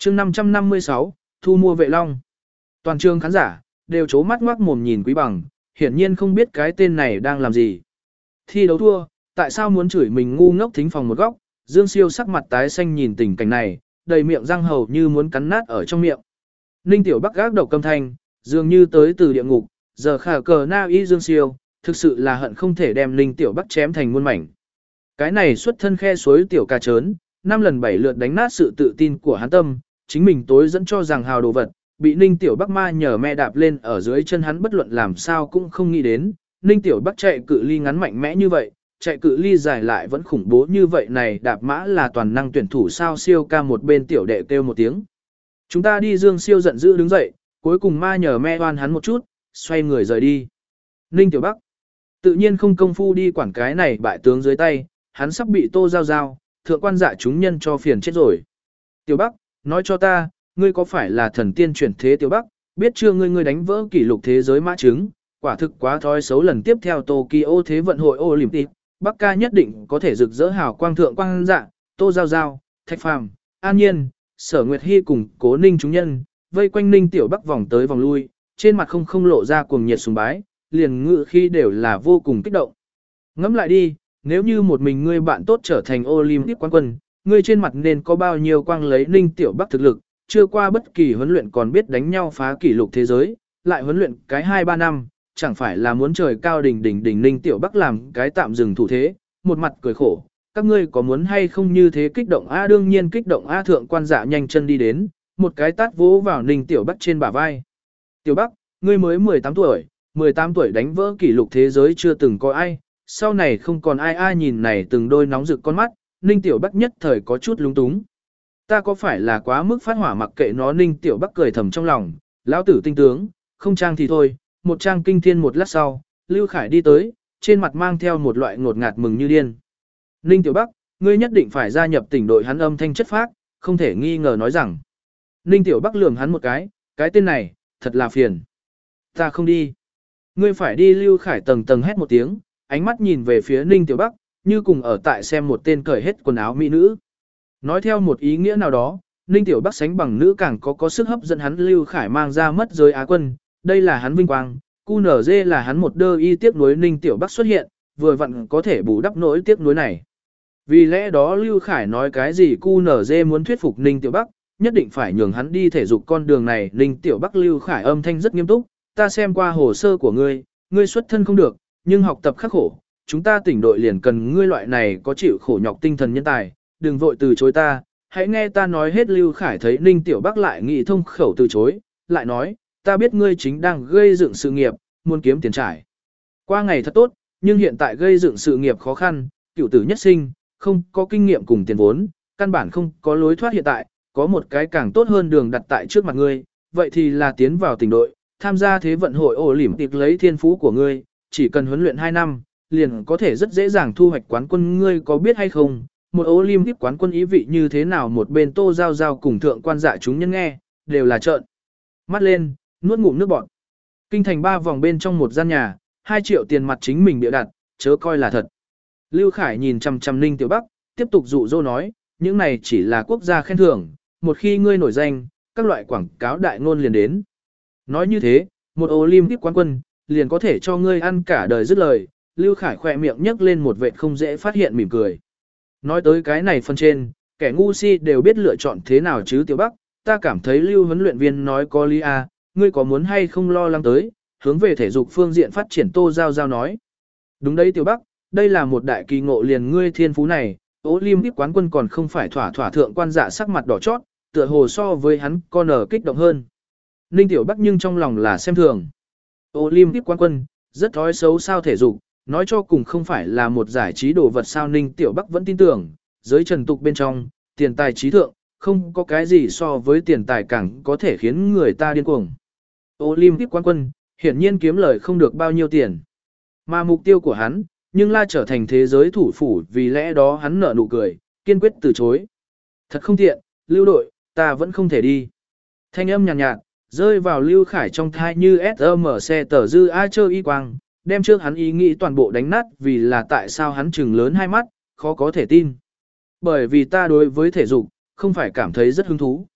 chương 556, thu mua vệ long. Toàn trường khán giả, đều chố mắt ngoác mồm nhìn Quý Bằng, hiển nhiên không biết cái tên này đang làm gì. Thi đấu thua, tại sao muốn chửi mình ngu ngốc thính phòng một góc, Dương Siêu sắc mặt tái xanh nhìn tình cảnh này, đầy miệng răng hầu như muốn cắn nát ở trong miệng. Ninh Tiểu Bắc gác độc câm thanh, dường như tới từ địa ngục, giờ khả cờ na y Dương Siêu, thực sự là hận không thể đem Ninh Tiểu Bắc chém thành muôn mảnh. Cái này xuất thân khe suối tiểu ca trớn, 5 lần 7 lượt đánh nát sự tự tin của hắn tâm, chính mình tối dẫn cho rằng hào đồ vật, bị Ninh Tiểu Bắc ma nhờ mẹ đạp lên ở dưới chân hắn bất luận làm sao cũng không nghĩ đến, Ninh Tiểu Bắc chạy cự ly ngắn mạnh mẽ như vậy, chạy cự ly dài lại vẫn khủng bố như vậy này, đạp mã là toàn năng tuyển thủ sao Siêu ca một bên tiểu đệ kêu một tiếng. Chúng ta đi. Dương Siêu giận dữ đứng dậy, cuối cùng ma nhờ mẹ oan hắn một chút, xoay người rời đi. Ninh Tiểu Bắc tự nhiên không công phu đi quản cái này bại tướng dưới tay, hắn sắp bị Tô Giao Giao, thượng quan dạ chúng nhân cho phiền chết rồi. Tiểu Bắc, nói cho ta, ngươi có phải là thần tiên chuyển thế Tiểu Bắc, biết chưa ngươi đánh vỡ kỷ lục thế giới mã chứng, quả thực quá thói xấu, lần tiếp theo Tokyo Thế vận hội Olympic, Bắc ca nhất định có thể rực rỡ hào quang, thượng quan dạ, Tô Giao Giao, Thạch Phàm, An Nhiên, Sở Nguyệt Hy cùng Cố Ninh chúng nhân, vây quanh Ninh Tiểu Bắc vòng tới vòng lui, trên mặt không lộ ra cuồng nhiệt sùng bái, liền ngự khi đều là vô cùng kích động. Ngẫm lại đi, nếu như một mình ngươi bạn tốt trở thành Olympic quán quân, ngươi trên mặt nên có bao nhiêu quang lấy Ninh Tiểu Bắc thực lực, chưa qua bất kỳ huấn luyện còn biết đánh nhau phá kỷ lục thế giới, lại huấn luyện cái 2-3 năm, chẳng phải là muốn trời cao đỉnh Ninh Tiểu Bắc làm cái tạm dừng thủ thế, một mặt cười khổ, các ngươi có muốn hay không như thế kích động a? Đương nhiên kích động a. Thượng quan dạ nhanh chân đi đến, một cái tát vỗ vào Ninh Tiểu Bắc trên bả vai. Tiểu Bắc, ngươi mới 18 tuổi, 18 tuổi đánh vỡ kỷ lục thế giới chưa từng có ai, sau này không còn ai nhìn này từng đôi nóng rực con mắt, Ninh Tiểu Bắc nhất thời có chút lúng túng. Ta có phải là quá mức phát hỏa mặc kệ nó? Ninh Tiểu Bắc cười thầm trong lòng, lão tử tinh tướng, không trang thì thôi, một trang kinh thiên. Một lát sau, Lưu Khải đi tới, trên mặt mang theo một loại ngột ngạt mừng như điên. Ninh Tiểu Bắc, ngươi nhất định phải gia nhập tỉnh đội. Hắn âm thanh chất phác, không thể nghi ngờ nói rằng. Ninh Tiểu Bắc lườm hắn một cái tên này, thật là phiền. Ta không đi. Ngươi phải đi. Lưu Khải tầng hét một tiếng, ánh mắt nhìn về phía Ninh Tiểu Bắc, như cùng ở tại xem một tên cởi hết quần áo mỹ nữ. Nói theo một ý nghĩa nào đó, Ninh Tiểu Bắc sánh bằng nữ càng có sức hấp dẫn hắn. Lưu Khải mang ra mất giới Á quân, đây là hắn vinh quang, QNZ là hắn một đơ y tiếc nuối. Ninh Tiểu Bắc xuất hiện, vừa vặn có thể bù đắp nỗi tiếc nuối này. Vì lẽ đó Lưu Khải nói cái gì QNZ muốn thuyết phục Ninh Tiểu Bắc, nhất định phải nhường hắn đi thể dục con đường này. Ninh Tiểu Bắc Lưu Khải âm thanh rất nghiêm túc, ta xem qua hồ sơ của ngươi xuất thân không được, nhưng học tập khắc khổ, chúng ta tỉnh đội liền cần ngươi loại này có chịu khổ nhọc tinh thần nhân tài, đừng vội từ chối ta, hãy nghe ta nói hết. Lưu Khải thấy Ninh Tiểu Bắc lại nghĩ thông khẩu từ chối, lại nói, ta biết ngươi chính đang gây dựng sự nghiệp, muốn kiếm tiền trải qua ngày thật tốt, nhưng hiện tại gây dựng sự nghiệp khó khăn, cựu tử nhất sinh, không có kinh nghiệm cùng tiền vốn, căn bản không có lối thoát. Hiện tại, có một cái càng tốt hơn đường đặt tại trước mặt ngươi, vậy thì là tiến vào tỉnh đội, tham gia Thế vận hội Olympic. Lấy thiên phú của ngươi, chỉ cần huấn luyện 2 năm, liền có thể rất dễ dàng thu hoạch quán quân. Ngươi có biết hay không, một Olympic quán quân ý vị như thế nào? Một bên Tô Giao Giao cùng thượng quan dạ chúng nhân nghe, đều là trợn mắt lên, nuốt ngụm nước bọt. Kinh thành 3 vòng bên trong một gian nhà, 2 triệu tiền mặt chính mình bịa đặt, chớ coi là thật. Lưu Khải nhìn chằm chằm Ninh Tiểu Bắc, tiếp tục dụ dỗ nói, những này chỉ là quốc gia khen thưởng, một khi ngươi nổi danh, các loại quảng cáo đại ngôn liền đến. Nói như thế, một Olympic quán quân, liền có thể cho ngươi ăn cả đời. Dứt lời, Lưu Khải khỏe miệng nhấc lên một vệt không dễ phát hiện mỉm cười. Nói tới cái này phân trên, kẻ ngu si đều biết lựa chọn thế nào chứ. Tiểu Bắc, ta cảm thấy Lưu huấn luyện viên nói có lý à, ngươi có muốn hay không lo lắng tới, hướng về thể dục phương diện phát triển. Tô Giao Giao nói. Đúng đấy Tiểu Bắc, đây là một đại kỳ ngộ, liền ngươi thiên phú này, Olympic quán quân còn không phải thỏa thượng quan dạ sắc mặt đỏ chót, tựa hồ so với hắn con ở kích động hơn. Ninh Tiểu Bắc nhưng trong lòng là xem thường. Olympic quán quân, rất thói xấu sao? Thể dục, nói cho cùng không phải là một giải trí đồ vật sao? Ninh Tiểu Bắc vẫn tin tưởng, giới trần tục bên trong, tiền tài trí thượng, không có cái gì so với tiền tài càng có thể khiến người ta điên cuồng. Olympic quán quân, hiển nhiên kiếm lời không được bao nhiêu tiền. Mà mục tiêu của hắn, nhưng là trở thành thế giới thủ phủ, vì lẽ đó hắn nở nụ cười, kiên quyết từ chối. Thật không tiện, Lưu đội, ta vẫn không thể đi. Thanh âm nhàn nhạt, rơi vào Lưu Khải trong thai như SMC tờ dư a chơ y quang, đem trước hắn ý nghĩ toàn bộ đánh nát. Vì là tại sao hắn trừng lớn hai mắt, khó có thể tin. Bởi vì ta đối với thể dục, không phải cảm thấy rất hứng thú.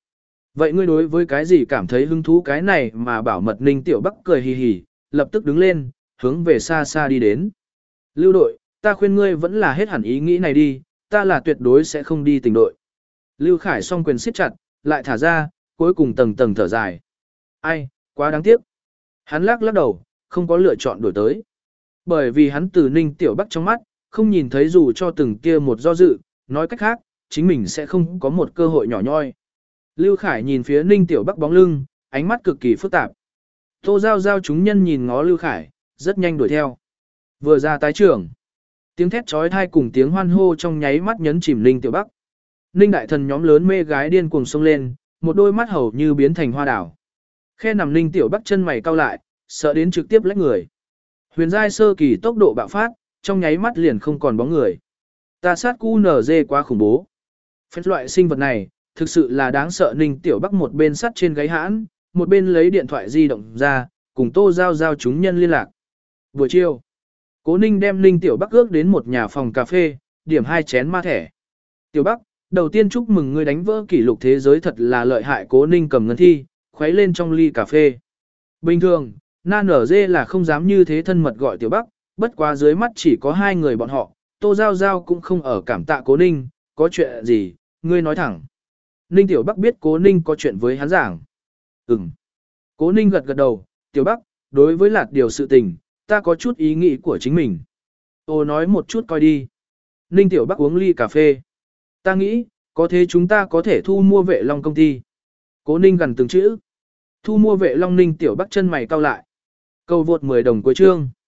Vậy ngươi đối với cái gì cảm thấy hứng thú cái này mà bảo mật Ninh Tiểu Bắc cười hì hì, lập tức đứng lên, hướng về xa xa đi đến. Lưu đội, ta khuyên ngươi vẫn là hết hẳn ý nghĩ này đi, ta là tuyệt đối sẽ không đi tình đội. Lưu Khải song quyền siết chặt, lại thả ra, cuối cùng tầng tầng thở dài. Ai, quá đáng tiếc. Hắn lắc lắc đầu, không có lựa chọn đổi tới. Bởi vì hắn từ Ninh Tiểu Bắc trong mắt, không nhìn thấy dù cho từng kia một do dự, nói cách khác, chính mình sẽ không có một cơ hội nhỏ nhoi. Lưu Khải nhìn phía Ninh Tiểu Bắc bóng lưng, ánh mắt cực kỳ phức tạp. Tô Giao Giao chúng nhân nhìn ngó Lưu Khải, rất nhanh đuổi theo. Vừa ra tái trưởng, tiếng thét trói thai cùng tiếng hoan hô trong nháy mắt nhấn chìm Ninh Tiểu Bắc. Ninh đại thần nhóm lớn mê gái điên cuồng xông lên, một đôi mắt hầu như biến thành hoa đảo. Khe nằm Ninh Tiểu Bắc chân mày cau lại, sợ đến trực tiếp lách người. Huyền giai sơ kỳ tốc độ bạo phát, trong nháy mắt liền không còn bóng người. Ta sát QNZ quá khủng bố. Phép loại sinh vật này, thực sự là đáng sợ. Ninh Tiểu Bắc một bên sắt trên gáy hãn, một bên lấy điện thoại di động ra, cùng Tô Giao Giao chúng nhân liên lạc. Buổi chiều, Cố Ninh đem Ninh Tiểu Bắc ước đến một nhà phòng cà phê, điểm 2 chén ma thẻ. Tiểu Bắc, đầu tiên chúc mừng ngươi đánh vỡ kỷ lục thế giới thật là lợi hại. Cố Ninh cầm ngân thi, khuấy lên trong ly cà phê. Bình thường, Na Nở Dê là không dám như thế thân mật gọi Tiểu Bắc, bất quá dưới mắt chỉ có 2 người bọn họ, Tô Giao Giao cũng không ở cảm tạ Cố Ninh, có chuyện gì, ngươi nói thẳng. Ninh Tiểu Bắc biết Cố Ninh có chuyện với hắn giảng. Cố Ninh gật gật đầu, Tiểu Bắc, đối với lạt điều sự tình, ta có chút ý nghĩ của chính mình. Ô nói một chút coi đi. Ninh Tiểu Bắc uống ly cà phê. Ta nghĩ, có thế chúng ta có thể thu mua Vệ Long công ty. Cố Ninh gần từng chữ. Thu mua Vệ Long. Ninh Tiểu Bắc chân mày cau lại. Câu vượt 10 đồng cuối chương.